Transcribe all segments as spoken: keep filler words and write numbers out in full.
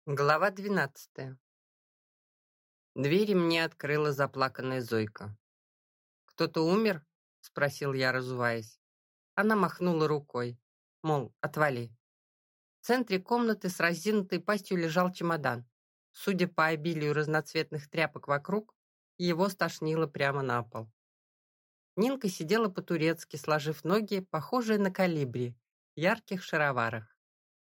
Глава двенадцатая. Двери мне открыла заплаканная Зойка. «Кто-то умер?» — спросил я, разуваясь. Она махнула рукой, мол, отвали. В центре комнаты с разинутой пастью лежал чемодан. Судя по обилию разноцветных тряпок вокруг, его стошнило прямо на пол. Нинка сидела по-турецки, сложив ноги, похожие на колибри, в ярких шароварах.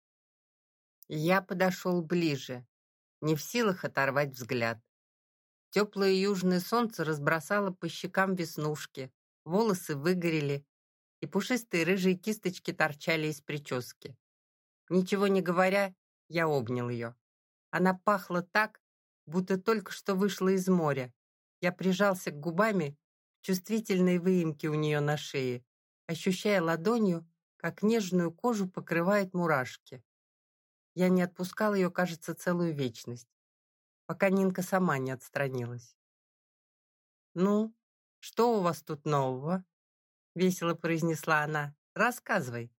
Я подошел ближе, не в силах оторвать взгляд. Теплое южное солнце разбросало по щекам веснушки, волосы выгорели, и пушистые рыжие кисточки торчали из прически. Ничего не говоря, я обнял ее. Она пахла так, будто только что вышла из моря. Я прижался к губами к чувствительной выемке у нее на шее, ощущая ладонью, как нежную кожу покрывает мурашки. Я не отпускал ее, кажется, целую вечность, пока Нинка сама не отстранилась. «Ну, что у вас тут нового?» — весело произнесла она. «Рассказывай».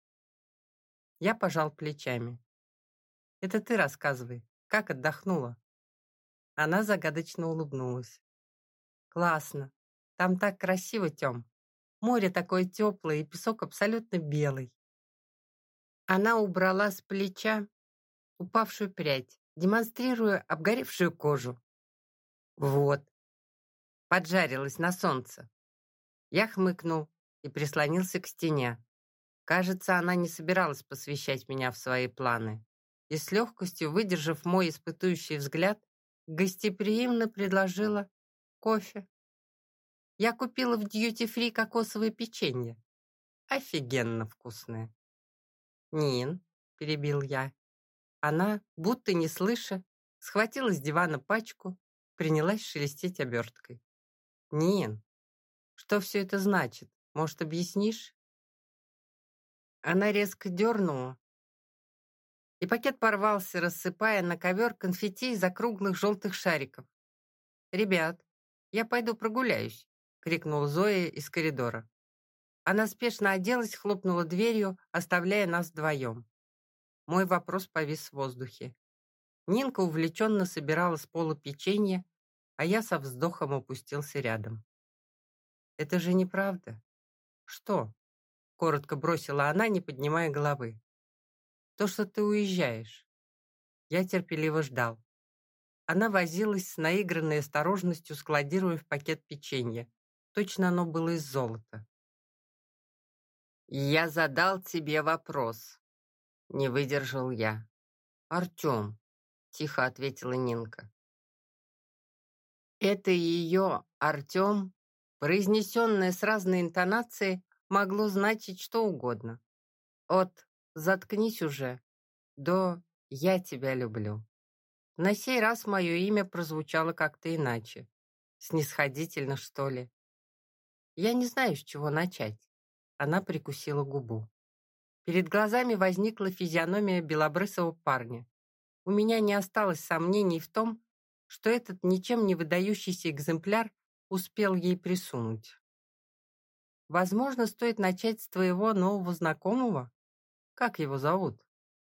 Я пожал плечами. «Это ты рассказывай. Как отдохнула?» Она загадочно улыбнулась. «Классно. Там так красиво, Тём. Море такое теплое, и песок абсолютно белый». Она убрала с плеча упавшую прядь, демонстрируя обгоревшую кожу. «Вот, поджарилась на солнце». Я хмыкнул и прислонился к стене. Кажется, она не собиралась посвящать меня в свои планы. И с легкостью, выдержав мой испытующий взгляд, гостеприимно предложила кофе. Я купила в дьюти-фри кокосовое печенье. Офигенно вкусное. «Нин», — перебил я. Она, будто не слыша, схватила с дивана пачку, принялась шелестеть оберткой. «Нин, что все это значит? Может, объяснишь?» Она резко дернула, и пакет порвался, рассыпая на ковер конфетти из округлых желтых шариков. «Ребят, я пойду прогуляюсь», — крикнула Зоя из коридора. Она спешно оделась, хлопнула дверью, оставляя нас вдвоем. Мой вопрос повис в воздухе. Нинка увлеченно собирала с пола печенье, а я со вздохом опустился рядом. «Это же неправда». «Что?» — коротко бросила она, не поднимая головы. «То, что ты уезжаешь». Я терпеливо ждал. Она возилась с наигранной осторожностью, складируя в пакет печенье. Точно оно было из золота. «Я задал тебе вопрос», — не выдержал я. «Артем», — тихо ответила Нинка. Это ее «Артем», произнесенное с разной интонацией, могло значить что угодно. От «заткнись уже» до «я тебя люблю». На сей раз мое имя прозвучало как-то иначе. Снисходительно, что ли. Я не знаю, с чего начать. Она прикусила губу. Перед глазами возникла физиономия белобрысого парня. У меня не осталось сомнений в том, что этот ничем не выдающийся экземпляр успел ей присунуть. Возможно, стоит начать с твоего нового знакомого? Как его зовут?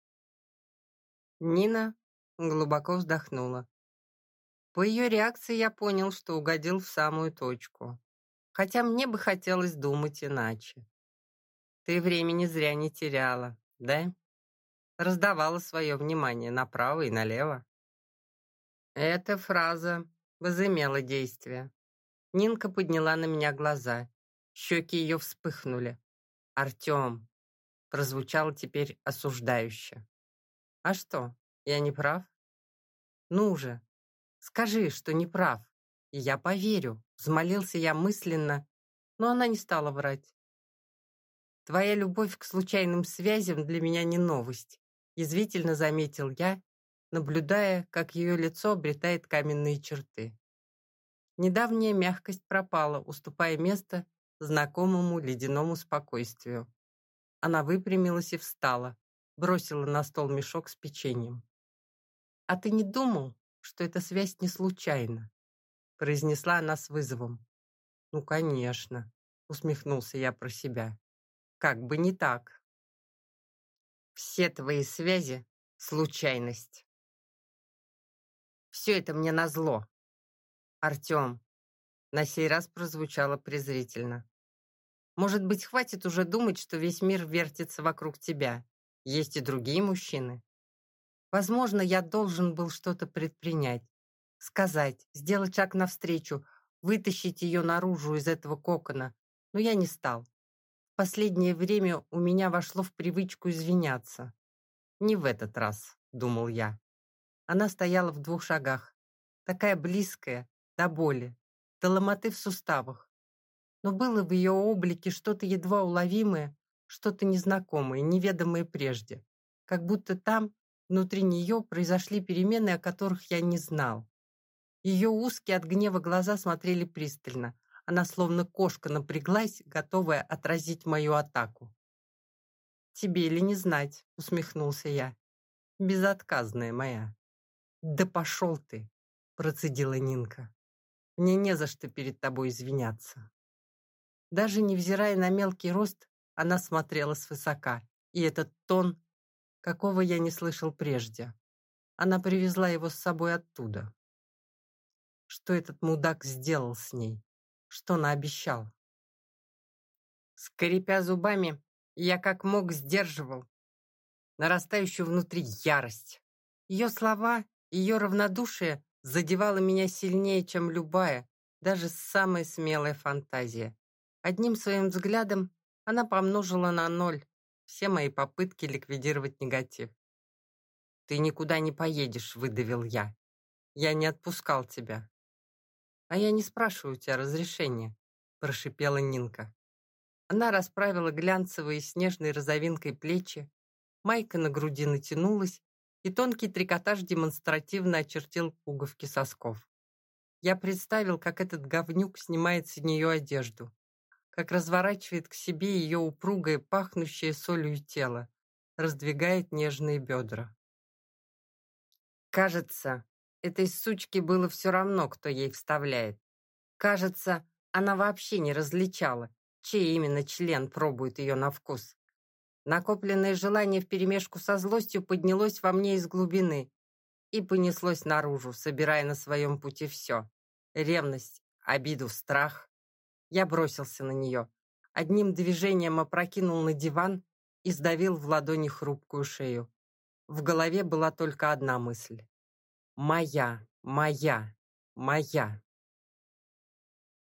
Нина глубоко вздохнула. По ее реакции я понял, что угодил в самую точку. Хотя мне бы хотелось думать иначе. Ты времени зря не теряла, да? Раздавала свое внимание направо и налево. Эта фраза возымела действие. Нинка подняла на меня глаза. Щеки ее вспыхнули. «Артем!» прозвучало теперь осуждающе. «А что, я не прав?» «Ну же, скажи, что не прав, и я поверю», взмолился я мысленно, но она не стала врать. «Твоя любовь к случайным связям для меня не новость», язвительно заметил я, наблюдая, как ее лицо обретает каменные черты. Недавняя мягкость пропала, уступая место знакомому ледяному спокойствию. Она выпрямилась и встала, бросила на стол мешок с печеньем. «А ты не думал, что эта связь не случайна?» произнесла она с вызовом. «Ну, конечно», усмехнулся я про себя. «Как бы не так». «Все твои связи — случайность». Все это мне назло. Артем, на сей раз прозвучало презрительно. Может быть, хватит уже думать, что весь мир вертится вокруг тебя. Есть и другие мужчины. Возможно, я должен был что-то предпринять. Сказать, сделать шаг навстречу, вытащить ее наружу из этого кокона. Но я не стал. В последнее время у меня вошло в привычку извиняться. Не в этот раз, думал я. Она стояла в двух шагах. Такая близкая, до боли, до ломоты в суставах. Но было в ее облике что-то едва уловимое, что-то незнакомое, неведомое прежде. Как будто там, внутри нее, произошли перемены, о которых я не знал. Ее узкие от гнева глаза смотрели пристально. Она словно кошка напряглась, готовая отразить мою атаку. «Тебе ли не знать?» — усмехнулся я. «Безотказная моя». «Да пошел ты!» — процедила Нинка. «Мне не за что перед тобой извиняться». Даже невзирая на мелкий рост, она смотрела свысока, и этот тон, какого я не слышал прежде. Она привезла его с собой оттуда. Что этот мудак сделал с ней? Что наобещал? Скрипя зубами, я как мог сдерживал нарастающую внутри ярость. Ее слова, ее равнодушие задевало меня сильнее, чем любая, даже самая смелая фантазия. Одним своим взглядом она помножила на ноль все мои попытки ликвидировать негатив. «Ты никуда не поедешь», — выдавил я. «Я не отпускал тебя». «А я не спрашиваю у тебя разрешения», — прошипела Нинка. Она расправила глянцевые снежной розовинкой плечи, майка на груди натянулась, и тонкий трикотаж демонстративно очертил пуговки сосков. Я представил, как этот говнюк снимает с нее одежду, как разворачивает к себе ее упругое, пахнущее солью тело, раздвигает нежные бедра. Кажется, этой сучке было все равно, кто ей вставляет. Кажется, она вообще не различала, чей именно член пробует ее на вкус. Накопленное желание вперемешку со злостью поднялось во мне из глубины и понеслось наружу, собирая на своем пути все. Ревность, обиду, страх. Я бросился на нее. Одним движением опрокинул на диван и сдавил в ладони хрупкую шею. В голове была только одна мысль. Моя, моя, моя.